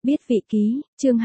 Biết vị ký, chương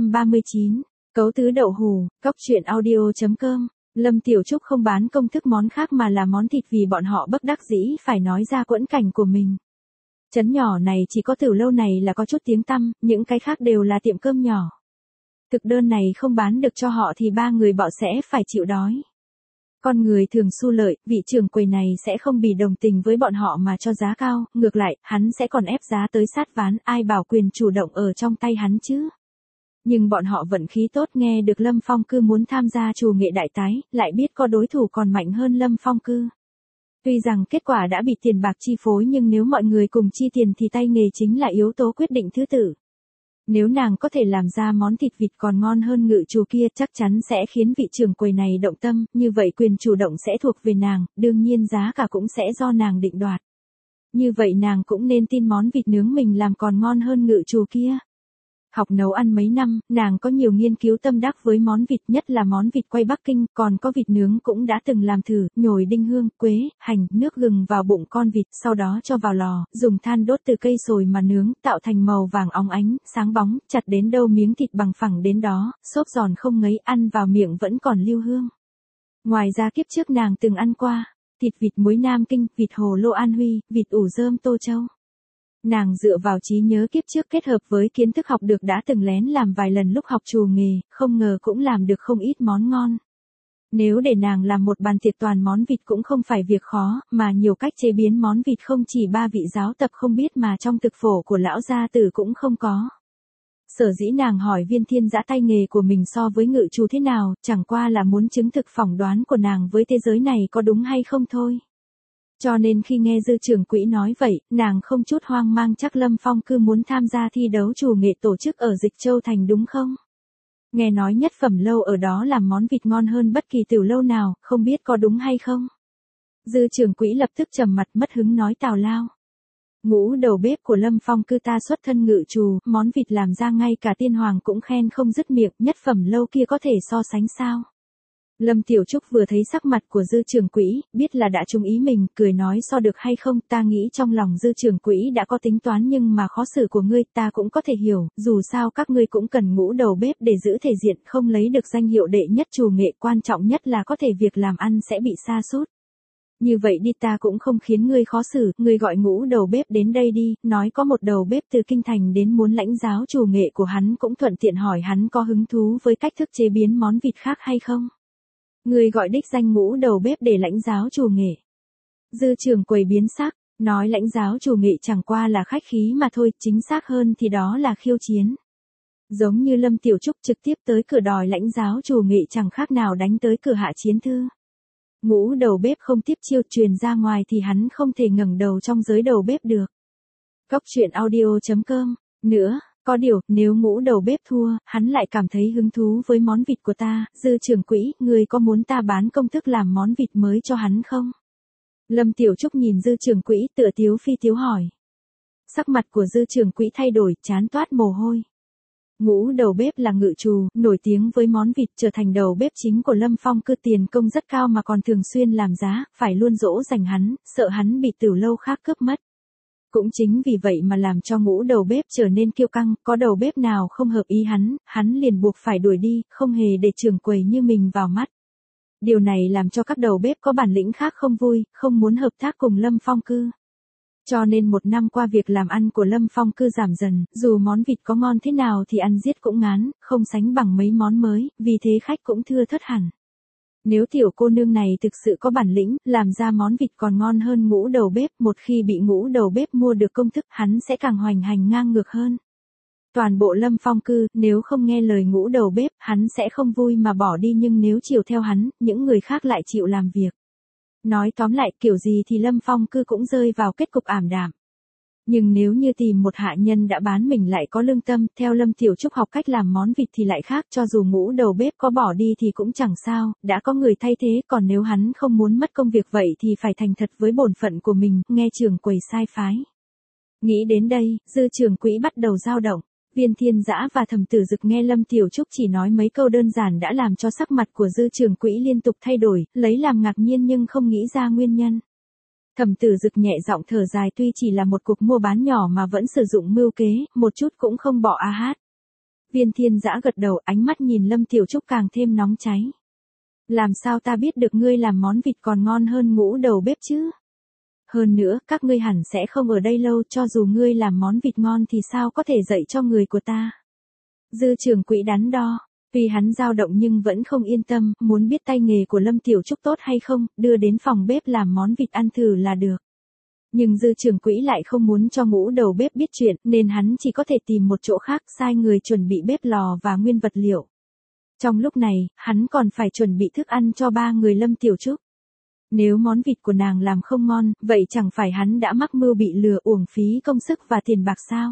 239, cấu tứ đậu hù, cóc truyện audio.com. Lâm Tiểu Trúc không bán công thức món khác mà là món thịt vì bọn họ bất đắc dĩ phải nói ra quẫn cảnh của mình. Trấn nhỏ này chỉ có Tử Lâu này là có chút tiếng tăm, những cái khác đều là tiệm cơm nhỏ. Thực đơn này không bán được cho họ thì ba người bọ sẽ phải chịu đói. Con người thường xu lợi, vị trưởng quầy này sẽ không bị đồng tình với bọn họ mà cho giá cao, ngược lại, hắn sẽ còn ép giá tới sát ván, ai bảo quyền chủ động ở trong tay hắn chứ. Nhưng bọn họ vận khí tốt nghe được Lâm Phong Cư muốn tham gia trù nghệ đại tái, lại biết có đối thủ còn mạnh hơn Lâm Phong Cư. Tuy rằng kết quả đã bị tiền bạc chi phối nhưng nếu mọi người cùng chi tiền thì tay nghề chính là yếu tố quyết định thứ tự. Nếu nàng có thể làm ra món thịt vịt còn ngon hơn ngự chủ kia chắc chắn sẽ khiến vị trưởng quầy này động tâm, như vậy quyền chủ động sẽ thuộc về nàng, đương nhiên giá cả cũng sẽ do nàng định đoạt. Như vậy nàng cũng nên tin món vịt nướng mình làm còn ngon hơn ngự chủ kia. Học nấu ăn mấy năm, nàng có nhiều nghiên cứu tâm đắc với món vịt, nhất là món vịt quay Bắc Kinh, còn có vịt nướng cũng đã từng làm thử, nhồi đinh hương, quế, hành, nước gừng vào bụng con vịt, sau đó cho vào lò, dùng than đốt từ cây sồi mà nướng, tạo thành màu vàng óng ánh, sáng bóng, chặt đến đâu miếng thịt bằng phẳng đến đó, xốp giòn không ngấy, ăn vào miệng vẫn còn lưu hương. Ngoài ra kiếp trước nàng từng ăn qua, thịt vịt muối Nam Kinh, vịt hồ lô An Huy, vịt ủ rơm Tô Châu. Nàng dựa vào trí nhớ kiếp trước kết hợp với kiến thức học được đã từng lén làm vài lần lúc học trù nghề, không ngờ cũng làm được không ít món ngon. Nếu để nàng làm một bàn tiệc toàn món vịt cũng không phải việc khó, mà nhiều cách chế biến món vịt không chỉ ba vị giáo tập không biết mà trong thực phổ của lão gia tử cũng không có. Sở dĩ nàng hỏi Viên Thiên Dã tay nghề của mình so với ngự chủ thế nào, chẳng qua là muốn chứng thực phỏng đoán của nàng với thế giới này có đúng hay không thôi. Cho nên khi nghe Dư trưởng quỹ nói vậy, nàng không chút hoang mang chắc Lâm Phong Cư muốn tham gia thi đấu trù nghệ tổ chức ở Dịch Châu Thành đúng không? Nghe nói Nhất Phẩm Lâu ở đó làm món vịt ngon hơn bất kỳ tiểu lâu nào, không biết có đúng hay không? Dư trưởng quỹ lập tức trầm mặt mất hứng nói tào lao. Ngũ đầu bếp của Lâm Phong Cư ta xuất thân ngự trù, món vịt làm ra ngay cả tiên hoàng cũng khen không dứt miệng, Nhất Phẩm Lâu kia có thể so sánh sao? Lâm Tiểu Trúc vừa thấy sắc mặt của Dư trưởng quỹ, biết là đã trúng ý mình, cười nói so được hay không, ta nghĩ trong lòng Dư trưởng quỹ đã có tính toán nhưng mà khó xử của ngươi ta cũng có thể hiểu, dù sao các ngươi cũng cần ngũ đầu bếp để giữ thể diện, không lấy được danh hiệu đệ nhất trù nghệ, quan trọng nhất là có thể việc làm ăn sẽ bị sa sút. Như vậy đi ta cũng không khiến ngươi khó xử, ngươi gọi ngũ đầu bếp đến đây đi, nói có một đầu bếp từ Kinh Thành đến muốn lãnh giáo trù nghệ của hắn, cũng thuận tiện hỏi hắn có hứng thú với cách thức chế biến món vịt khác hay không. Người gọi đích danh ngũ đầu bếp để lãnh giáo trù nghệ. Dư trưởng quầy biến sắc, nói lãnh giáo trù nghệ chẳng qua là khách khí mà thôi, chính xác hơn thì đó là khiêu chiến. Giống như Lâm Tiểu Trúc trực tiếp tới cửa đòi lãnh giáo trù nghệ chẳng khác nào đánh tới cửa hạ chiến thư. Ngũ đầu bếp không tiếp chiêu truyền ra ngoài thì hắn không thể ngẩng đầu trong giới đầu bếp được. Cóc truyện audio.com. Nữa, có điều, nếu ngũ đầu bếp thua, hắn lại cảm thấy hứng thú với món vịt của ta, Dư trưởng quỹ, người có muốn ta bán công thức làm món vịt mới cho hắn không? Lâm Tiểu Trúc nhìn Dư trưởng quỹ tựa tiếu phi tiếu hỏi. Sắc mặt của Dư trưởng quỹ thay đổi, trán toát mồ hôi. Ngũ đầu bếp là ngự trù, nổi tiếng với món vịt, trở thành đầu bếp chính của Lâm Phong Cư, tiền công rất cao mà còn thường xuyên làm giá, phải luôn dỗ dành hắn, sợ hắn bị tiểu lâu khác cướp mất. Cũng chính vì vậy mà làm cho ngũ đầu bếp trở nên kiêu căng, có đầu bếp nào không hợp ý hắn liền buộc phải đuổi đi, không hề để trưởng quầy như mình vào mắt. Điều này làm cho các đầu bếp có bản lĩnh khác không vui, không muốn hợp tác cùng Lâm Phong Cư. Cho nên một năm qua việc làm ăn của Lâm Phong Cư giảm dần, dù món vịt có ngon thế nào thì ăn giết cũng ngán, không sánh bằng mấy món mới, vì thế khách cũng thưa thớt hẳn. Nếu tiểu cô nương này thực sự có bản lĩnh, làm ra món vịt còn ngon hơn ngũ đầu bếp, một khi bị ngũ đầu bếp mua được công thức, hắn sẽ càng hoành hành ngang ngược hơn. Toàn bộ Lâm Phong Cư, nếu không nghe lời ngũ đầu bếp, hắn sẽ không vui mà bỏ đi, nhưng nếu chiều theo hắn, những người khác lại chịu làm việc. Nói tóm lại, kiểu gì thì Lâm Phong Cư cũng rơi vào kết cục ảm đạm. Nhưng nếu như tìm một hạ nhân đã bán mình lại có lương tâm, theo Lâm Tiểu Trúc học cách làm món vịt thì lại khác, cho dù ngũ đầu bếp có bỏ đi thì cũng chẳng sao, đã có người thay thế, còn nếu hắn không muốn mất công việc vậy thì phải thành thật với bổn phận của mình, nghe trưởng quầy sai phái. Nghĩ đến đây, Dư trưởng quỹ bắt đầu dao động. Viên Thiên Dã và Thẩm Tử Dực nghe Lâm Tiểu Trúc chỉ nói mấy câu đơn giản đã làm cho sắc mặt của Dư trưởng quỹ liên tục thay đổi, lấy làm ngạc nhiên nhưng không nghĩ ra nguyên nhân. Thẩm Tử Dực nhẹ giọng thở dài, tuy chỉ là một cuộc mua bán nhỏ mà vẫn sử dụng mưu kế, một chút cũng không bỏ a hát. Viên Thiên Dã gật đầu, ánh mắt nhìn Lâm Tiểu Trúc càng thêm nóng cháy. Làm sao ta biết được ngươi làm món vịt còn ngon hơn ngũ đầu bếp chứ? Hơn nữa, các ngươi hẳn sẽ không ở đây lâu, cho dù ngươi làm món vịt ngon thì sao có thể dạy cho người của ta? Dư trưởng quỹ đắn đo, vì hắn dao động nhưng vẫn không yên tâm, muốn biết tay nghề của Lâm Tiểu Trúc tốt hay không, đưa đến phòng bếp làm món vịt ăn thử là được. Nhưng dư trưởng quỹ lại không muốn cho ngũ đầu bếp biết chuyện, nên hắn chỉ có thể tìm một chỗ khác, sai người chuẩn bị bếp lò và nguyên vật liệu. Trong lúc này, hắn còn phải chuẩn bị thức ăn cho 3 người Lâm Tiểu Trúc. Nếu món vịt của nàng làm không ngon, vậy chẳng phải hắn đã mắc mưu bị lừa, uổng phí công sức và tiền bạc sao?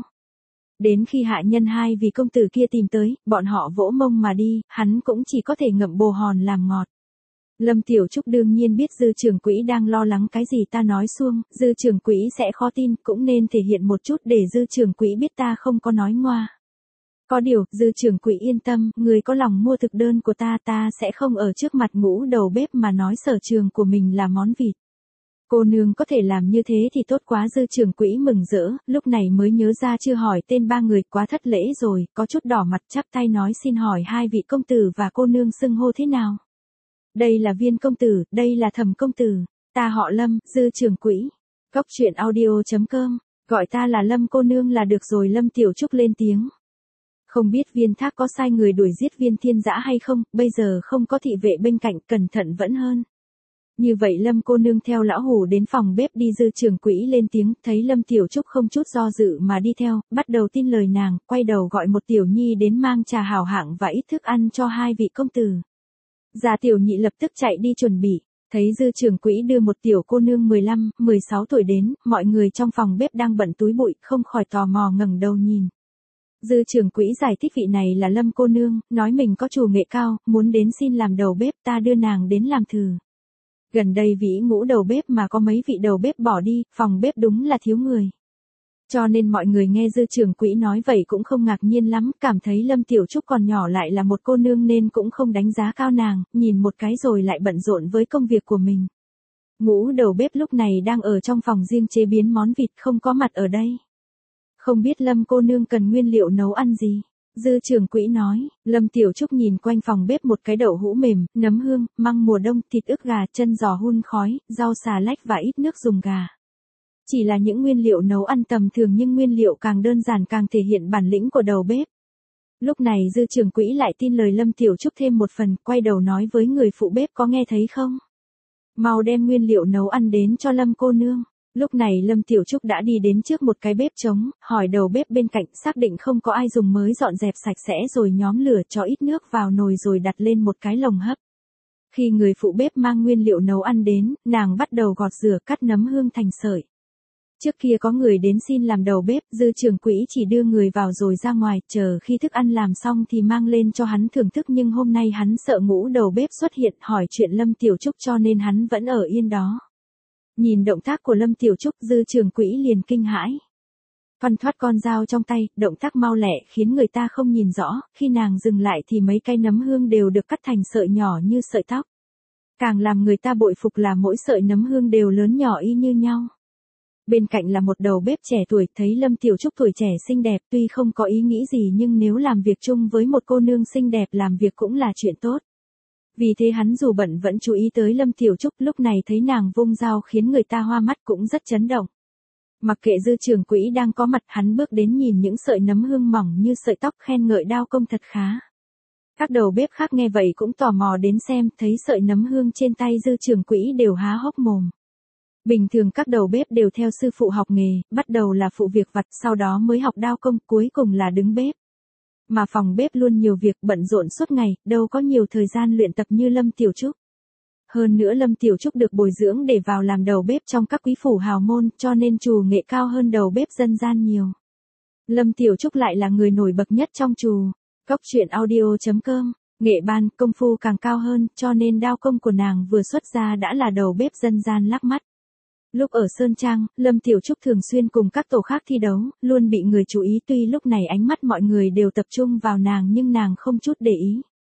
Đến khi hạ nhân hai vị công tử kia tìm tới, bọn họ vỗ mông mà đi, hắn cũng chỉ có thể ngậm bồ hòn làm ngọt. Lâm Tiểu Trúc đương nhiên biết dư trưởng quỹ đang lo lắng cái gì, ta nói xuông, dư trưởng quỹ sẽ khó tin, cũng nên thể hiện một chút để dư trưởng quỹ biết ta không có nói ngoa. Có điều, dư trưởng quỹ yên tâm, người có lòng mua thực đơn của ta sẽ không ở trước mặt ngũ đầu bếp mà nói sở trường của mình là món vịt. Cô nương có thể làm như thế thì tốt quá. Dư trưởng quỹ mừng rỡ, lúc này mới nhớ ra chưa hỏi tên 3 người, quá thất lễ rồi, có chút đỏ mặt chắp tay nói xin hỏi 2 vị công tử và cô nương xưng hô thế nào? Đây là Viên công tử, đây là Thẩm công tử, ta họ Lâm, dư trưởng quỹ. Cóc truyện audio.com, gọi ta là Lâm cô nương là được rồi. Lâm Tiểu Trúc lên tiếng. Không biết Viên Thác có sai người đuổi giết Viên Thiên Dã hay không, bây giờ không có thị vệ bên cạnh, cẩn thận vẫn hơn. Như vậy Lâm cô nương theo lão hủ đến phòng bếp đi. Dư trưởng quỹ lên tiếng, thấy Lâm Tiểu Trúc không chút do dự mà đi theo, bắt đầu tin lời nàng, quay đầu gọi một tiểu nhi đến mang trà hảo hạng và ít thức ăn cho 2 vị công tử. Già tiểu nhị lập tức chạy đi chuẩn bị, thấy dư trưởng quỹ đưa một tiểu cô nương 15, 16 tuổi đến, mọi người trong phòng bếp đang bận túi bụi, không khỏi tò mò ngẩng đầu nhìn. Dư trưởng quỹ giải thích vị này là Lâm cô nương, nói mình có chủ nghệ cao, muốn đến xin làm đầu bếp, ta đưa nàng đến làm thử. Gần đây vị ngũ đầu bếp mà có mấy vị đầu bếp bỏ đi, phòng bếp đúng là thiếu người. Cho nên mọi người nghe dư trưởng quỹ nói vậy cũng không ngạc nhiên lắm, cảm thấy Lâm Tiểu Trúc còn nhỏ lại là một cô nương nên cũng không đánh giá cao nàng, nhìn một cái rồi lại bận rộn với công việc của mình. Ngũ đầu bếp lúc này đang ở trong phòng riêng chế biến món vịt, không có mặt ở đây. Không biết Lâm cô nương cần nguyên liệu nấu ăn gì? Dư trưởng quỹ nói. Lâm Tiểu Trúc nhìn quanh phòng bếp, một cái đậu hũ mềm, nấm hương, măng mùa đông, thịt ức gà, chân giò hun khói, rau xà lách và ít nước dùng gà. Chỉ là những nguyên liệu nấu ăn tầm thường nhưng nguyên liệu càng đơn giản càng thể hiện bản lĩnh của đầu bếp. Lúc này dư trưởng quỹ lại tin lời Lâm Tiểu Trúc thêm một phần, quay đầu nói với người phụ bếp, có nghe thấy không? Mau đem nguyên liệu nấu ăn đến cho Lâm cô nương. Lúc này Lâm Tiểu Trúc đã đi đến trước một cái bếp trống, hỏi đầu bếp bên cạnh, xác định không có ai dùng mới dọn dẹp sạch sẽ rồi nhóm lửa cho ít nước vào nồi rồi đặt lên một cái lồng hấp. Khi người phụ bếp mang nguyên liệu nấu ăn đến, nàng bắt đầu gọt rửa, cắt nấm hương thành sợi. Trước kia có người đến xin làm đầu bếp, dư trưởng quỹ chỉ đưa người vào rồi ra ngoài, chờ khi thức ăn làm xong thì mang lên cho hắn thưởng thức, nhưng hôm nay hắn sợ ngũ đầu bếp xuất hiện hỏi chuyện Lâm Tiểu Trúc cho nên hắn vẫn ở yên đó. Nhìn động tác của Lâm Tiểu Trúc, dư trưởng quỹ liền kinh hãi. Thoăn thoắt con dao trong tay, động tác mau lẹ khiến người ta không nhìn rõ, khi nàng dừng lại thì mấy cây nấm hương đều được cắt thành sợi nhỏ như sợi tóc. Càng làm người ta bội phục là mỗi sợi nấm hương đều lớn nhỏ y như nhau. Bên cạnh là một đầu bếp trẻ tuổi, thấy Lâm Tiểu Trúc tuổi trẻ xinh đẹp, tuy không có ý nghĩ gì nhưng nếu làm việc chung với một cô nương xinh đẹp làm việc cũng là chuyện tốt. Vì thế hắn dù bận vẫn chú ý tới Lâm Tiểu Trúc, lúc này thấy nàng vung dao khiến người ta hoa mắt cũng rất chấn động. Mặc kệ dư trưởng quỹ đang có mặt, hắn bước đến nhìn những sợi nấm hương mỏng như sợi tóc, khen ngợi đao công thật khá. Các đầu bếp khác nghe vậy cũng tò mò đến xem, thấy sợi nấm hương trên tay dư trưởng quỹ đều há hốc mồm. Bình thường các đầu bếp đều theo sư phụ học nghề, bắt đầu là phụ việc vặt, sau đó mới học đao công, cuối cùng là đứng bếp. Mà phòng bếp luôn nhiều việc, bận rộn suốt ngày, đâu có nhiều thời gian luyện tập như Lâm Tiểu Trúc. Hơn nữa Lâm Tiểu Trúc được bồi dưỡng để vào làm đầu bếp trong các quý phủ hào môn, cho nên trù nghệ cao hơn đầu bếp dân gian nhiều. Lâm Tiểu Trúc lại là người nổi bật nhất trong trù. Cóc truyện audio.com, nghệ ban, công phu càng cao hơn, cho nên đao công của nàng vừa xuất ra đã là đầu bếp dân gian lác mắt. Lúc ở Sơn Trang, Lâm Tiểu Trúc thường xuyên cùng các tổ khác thi đấu, luôn bị người chú ý, tuy lúc này ánh mắt mọi người đều tập trung vào nàng nhưng nàng không chút để ý.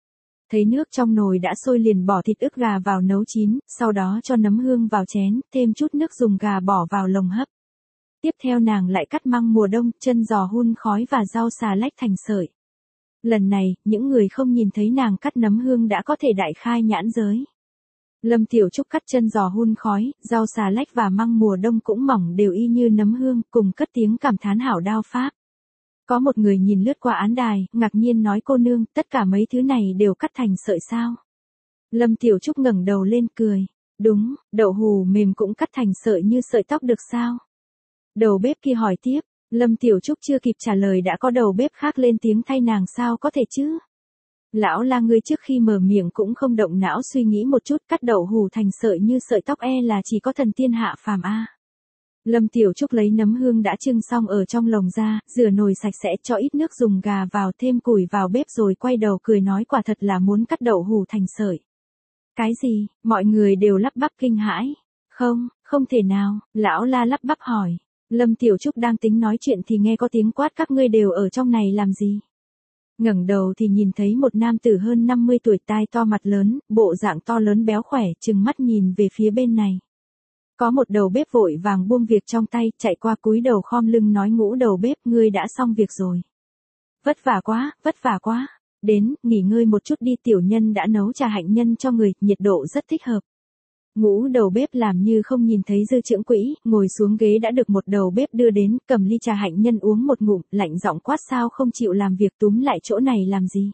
Thấy nước trong nồi đã sôi liền bỏ thịt ức gà vào nấu chín, sau đó cho nấm hương vào chén, thêm chút nước dùng gà bỏ vào lồng hấp. Tiếp theo nàng lại cắt măng mùa đông, chân giò hun khói và rau xà lách thành sợi. Lần này, những người không nhìn thấy nàng cắt nấm hương đã có thể đại khai nhãn giới. Lâm Tiểu Trúc cắt chân giò hun khói, rau xà lách và măng mùa đông cũng mỏng đều y như nấm hương, cùng cất tiếng cảm thán hảo đao pháp. Có một người nhìn lướt qua án đài, ngạc nhiên nói cô nương, tất cả mấy thứ này đều cắt thành sợi sao? Lâm Tiểu Trúc ngẩng đầu lên cười. Đúng, đậu hù mềm cũng cắt thành sợi như sợi tóc được sao? Đầu bếp kia hỏi tiếp, Lâm Tiểu Trúc chưa kịp trả lời đã có đầu bếp khác lên tiếng thay nàng sao có thể chứ? Lão La ngươi trước khi mở miệng cũng không động não suy nghĩ một chút, cắt đậu hù thành sợi như sợi tóc là chỉ có thần tiên hạ phàm a. Lâm Tiểu Trúc lấy nấm hương đã trưng xong ở trong lồng ra, rửa nồi sạch sẽ, cho ít nước dùng gà vào, thêm củi vào bếp rồi quay đầu cười nói quả thật là muốn cắt đậu hù thành sợi. Cái gì? Mọi người đều lắp bắp kinh hãi. Không, không thể nào, lão La lắp bắp hỏi. Lâm Tiểu Trúc đang tính nói chuyện thì nghe có tiếng quát các ngươi đều ở trong này làm gì? Ngẩng đầu thì nhìn thấy một nam tử hơn 50 tuổi, tai to mặt lớn, bộ dạng to lớn béo khỏe, trừng mắt nhìn về phía bên này. Có một đầu bếp vội vàng buông việc trong tay, chạy qua cúi đầu khom lưng nói Ngũ đầu bếp, ngươi đã xong việc rồi. Vất vả quá, vất vả quá. Đến, nghỉ ngơi một chút đi, tiểu nhân đã nấu trà hạnh nhân cho người, nhiệt độ rất thích hợp. Ngũ đầu bếp làm như không nhìn thấy Dư Trưởng Quỹ, ngồi xuống ghế đã được một đầu bếp đưa đến, cầm ly trà hạnh nhân uống một ngụm, lạnh giọng quát sao không chịu làm việc, túm lại chỗ này làm gì.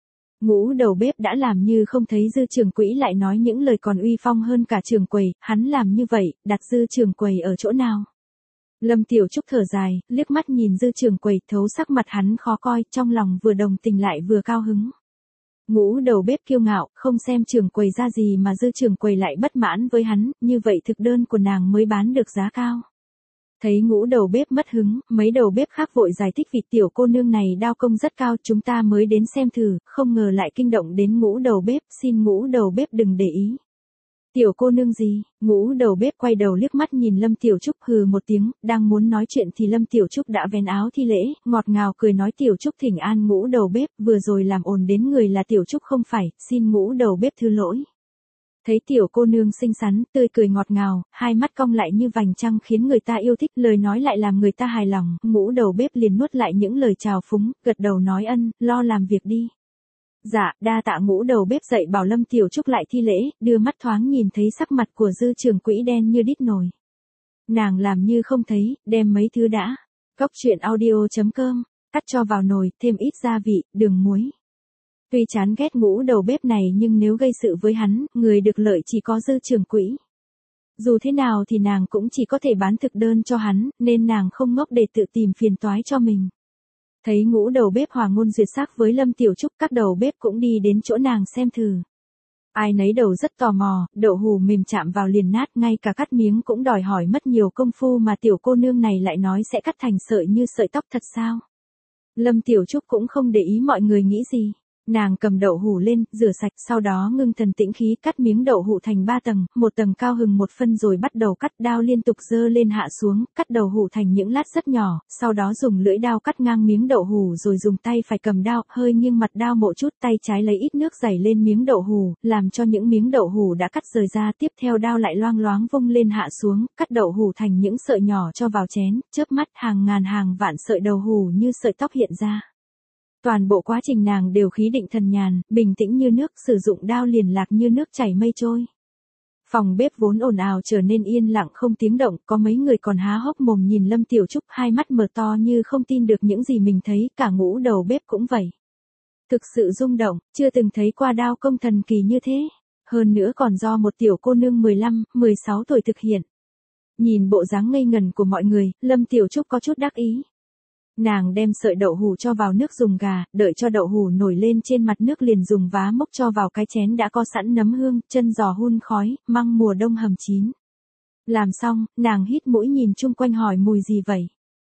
Ngũ đầu bếp đã làm như không thấy Dư Trưởng Quỹ lại nói những lời còn uy phong hơn cả trưởng quầy, hắn làm như vậy, đặt Dư trưởng quầy ở chỗ nào. Lâm Tiểu Trúc thở dài, liếc mắt nhìn Dư trưởng quầy, thấu sắc mặt hắn khó coi, trong lòng vừa đồng tình lại vừa cao hứng. Ngũ đầu bếp kiêu ngạo, không xem trưởng quầy ra gì mà Dư trưởng quầy lại bất mãn với hắn, như vậy thực đơn của nàng mới bán được giá cao. Thấy ngũ đầu bếp mất hứng, mấy đầu bếp khác vội giải thích vì tiểu cô nương này đao công rất cao, chúng ta mới đến xem thử, không ngờ lại kinh động đến ngũ đầu bếp, xin ngũ đầu bếp đừng để ý. Tiểu cô nương gì? Ngũ đầu bếp quay đầu liếc mắt nhìn Lâm Tiểu Trúc hừ một tiếng, đang muốn nói chuyện thì Lâm Tiểu Trúc đã vén áo thi lễ, ngọt ngào cười nói Tiểu Trúc thỉnh an ngũ đầu bếp, vừa rồi làm ồn đến người là Tiểu Trúc không phải, xin ngũ đầu bếp thứ lỗi. Thấy tiểu cô nương xinh xắn, tươi cười ngọt ngào, hai mắt cong lại như vành trăng khiến người ta yêu thích, lời nói lại làm người ta hài lòng, ngũ đầu bếp liền nuốt lại những lời chào phúng, gật đầu nói ân, lo làm việc đi. Dạ, đa tạ. Ngũ đầu bếp dậy bảo Lâm Tiểu Trúc lại thi lễ, đưa mắt thoáng nhìn thấy sắc mặt của Dư Trưởng Quỹ đen như đít nồi. Nàng làm như không thấy, đem mấy thứ đã. Cóc truyện audio.com, cắt cho vào nồi, thêm ít gia vị, đường muối. Tuy chán ghét ngũ đầu bếp này nhưng nếu gây sự với hắn, người được lợi chỉ có Dư Trưởng Quỹ. Dù thế nào thì nàng cũng chỉ có thể bán thực đơn cho hắn, nên nàng không ngốc để tự tìm phiền toái cho mình. Thấy ngũ đầu bếp hòa ngôn duyệt sắc với Lâm Tiểu Trúc, các đầu bếp cũng đi đến chỗ nàng xem thử. Ai nấy đầu rất tò mò, đậu hù mềm chạm vào liền nát, ngay cả cắt miếng cũng đòi hỏi mất nhiều công phu mà tiểu cô nương này lại nói sẽ cắt thành sợi như sợi tóc thật sao. Lâm Tiểu Trúc cũng không để ý mọi người nghĩ gì. Nàng cầm đậu hủ lên, rửa sạch, sau đó ngưng thần tĩnh khí cắt miếng đậu hủ thành 3 tầng, một tầng cao hừng một phân rồi bắt đầu cắt, đao liên tục giơ lên hạ xuống, cắt đậu hủ thành những lát rất nhỏ, sau đó dùng lưỡi dao cắt ngang miếng đậu hủ rồi dùng tay phải cầm đao, hơi nghiêng mặt đao một chút, tay trái lấy ít nước dày lên miếng đậu hủ, làm cho những miếng đậu hủ đã cắt rời ra, tiếp theo đao lại loang loáng vung lên hạ xuống, cắt đậu hủ thành những sợi nhỏ cho vào chén, chớp mắt hàng ngàn hàng vạn sợi đậu hủ như sợi tóc hiện ra. Toàn bộ quá trình nàng đều khí định thần nhàn, bình tĩnh như nước, sử dụng đao liền lạc như nước chảy mây trôi. Phòng bếp vốn ồn ào trở nên yên lặng không tiếng động, có mấy người còn há hốc mồm nhìn Lâm Tiểu Trúc, hai mắt mở to như không tin được những gì mình thấy, cả ngũ đầu bếp cũng vậy. Thực sự rung động, chưa từng thấy qua đao công thần kỳ như thế, hơn nữa còn do một tiểu cô nương 15, 16 tuổi thực hiện. Nhìn bộ dáng ngây ngần của mọi người, Lâm Tiểu Trúc có chút đắc ý. Nàng đem sợi đậu hủ cho vào nước dùng gà, đợi cho đậu hủ nổi lên trên mặt nước liền dùng vá mốc cho vào cái chén đã có sẵn nấm hương, chân giò hun khói, măng mùa đông hầm chín. Làm xong, nàng hít mũi nhìn chung quanh hỏi mùi gì vậy?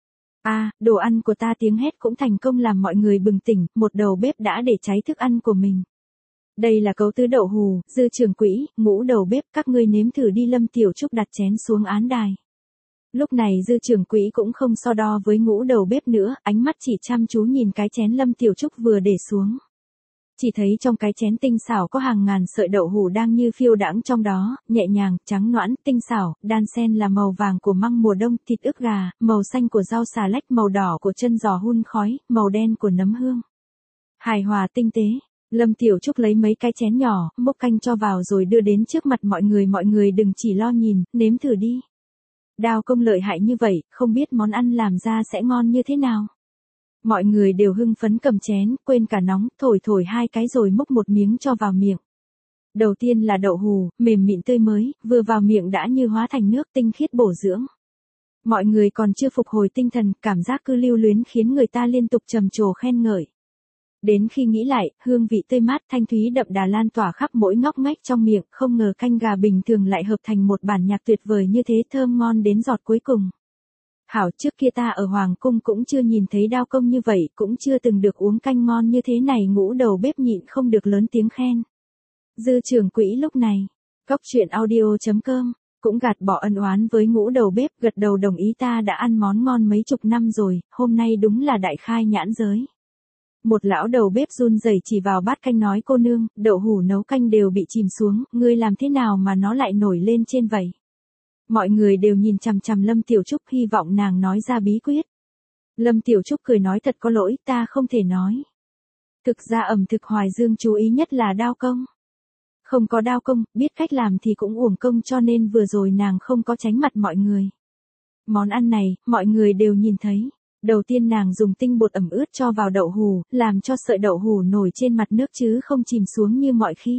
Đồ ăn của ta. Tiếng hét cũng thành công làm mọi người bừng tỉnh, một đầu bếp đã để cháy thức ăn của mình. Đây là cấu tứ đậu hủ, Dư Trưởng Quỹ, ngũ đầu bếp, các ngươi nếm thử đi. Lâm Tiểu Trúc đặt chén xuống án đài. Lúc này Dư Trưởng Quỹ cũng không so đo với ngũ đầu bếp nữa, ánh mắt chỉ chăm chú nhìn cái chén Lâm Tiểu Trúc vừa để xuống. Chỉ thấy trong cái chén tinh xảo có hàng ngàn sợi đậu hũ đang như phiêu đãng trong đó, nhẹ nhàng, trắng nõn, tinh xảo, đan xen là màu vàng của măng mùa đông, thịt ức gà, màu xanh của rau xà lách, màu đỏ của chân giò hun khói, màu đen của nấm hương. Hài hòa tinh tế. Lâm Tiểu Trúc lấy mấy cái chén nhỏ, múc canh cho vào rồi đưa đến trước mặt mọi người đừng chỉ lo nhìn, nếm thử đi. Đao công lợi hại như vậy, không biết món ăn làm ra sẽ ngon như thế nào. Mọi người đều hưng phấn cầm chén, quên cả nóng, thổi hai cái rồi múc một miếng cho vào miệng. Đầu tiên là đậu hũ, mềm mịn tươi mới, vừa vào miệng đã như hóa thành nước tinh khiết bổ dưỡng. Mọi người còn chưa phục hồi tinh thần, cảm giác cứ lưu luyến khiến người ta liên tục trầm trồ khen ngợi. Đến khi nghĩ lại, hương vị tươi mát thanh thúy đậm đà lan tỏa khắp mỗi ngóc ngách trong miệng, không ngờ canh gà bình thường lại hợp thành một bản nhạc tuyệt vời như thế, thơm ngon đến giọt cuối cùng. Hảo, trước kia ta ở Hoàng Cung cũng chưa nhìn thấy đao công như vậy, cũng chưa từng được uống canh ngon như thế này, Ngũ đầu bếp nhịn không được lớn tiếng khen. Dư Trường Quỹ lúc này, Cóc Truyện Audio.com, cũng gạt bỏ ân oán với Ngũ đầu bếp, gật đầu đồng ý, ta đã ăn món ngon mấy chục năm rồi, hôm nay đúng là đại khai nhãn giới. Một lão đầu bếp run rẩy chỉ vào bát canh nói, cô nương, đậu hũ nấu canh đều bị chìm xuống, ngươi làm thế nào mà nó lại nổi lên trên vậy? Mọi người đều nhìn chằm chằm Lâm Tiểu Trúc, hy vọng nàng nói ra bí quyết. Lâm Tiểu Trúc cười nói, thật có lỗi, ta không thể nói. Thực ra ẩm thực Hoài Dương chú ý nhất là đao công. Không có đao công, biết cách làm thì cũng uổng công, cho nên vừa rồi nàng không có tránh mặt mọi người. Món ăn này, mọi người đều nhìn thấy. Đầu tiên nàng dùng tinh bột ẩm ướt cho vào đậu hũ, làm cho sợi đậu hũ nổi trên mặt nước chứ không chìm xuống như mọi khi.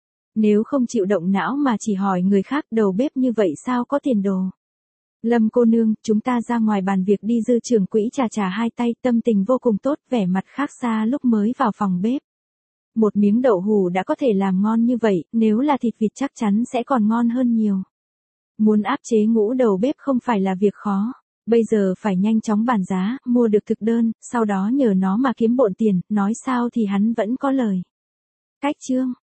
Nếu không chịu động não mà chỉ hỏi người khác, đầu bếp như vậy sao có tiền đồ. Lâm cô nương, chúng ta ra ngoài bàn việc đi. Dư Trường Quỹ chà hai tay, tâm tình vô cùng tốt, vẻ mặt khác xa lúc mới vào phòng bếp. Một miếng đậu hũ đã có thể làm ngon như vậy, nếu là thịt vịt chắc chắn sẽ còn ngon hơn nhiều. Muốn áp chế Ngũ đầu bếp không phải là việc khó. Bây giờ phải nhanh chóng bàn giá, mua được thực đơn, sau đó nhờ nó mà kiếm bộn tiền, nói sao thì hắn vẫn có lời. Cách chương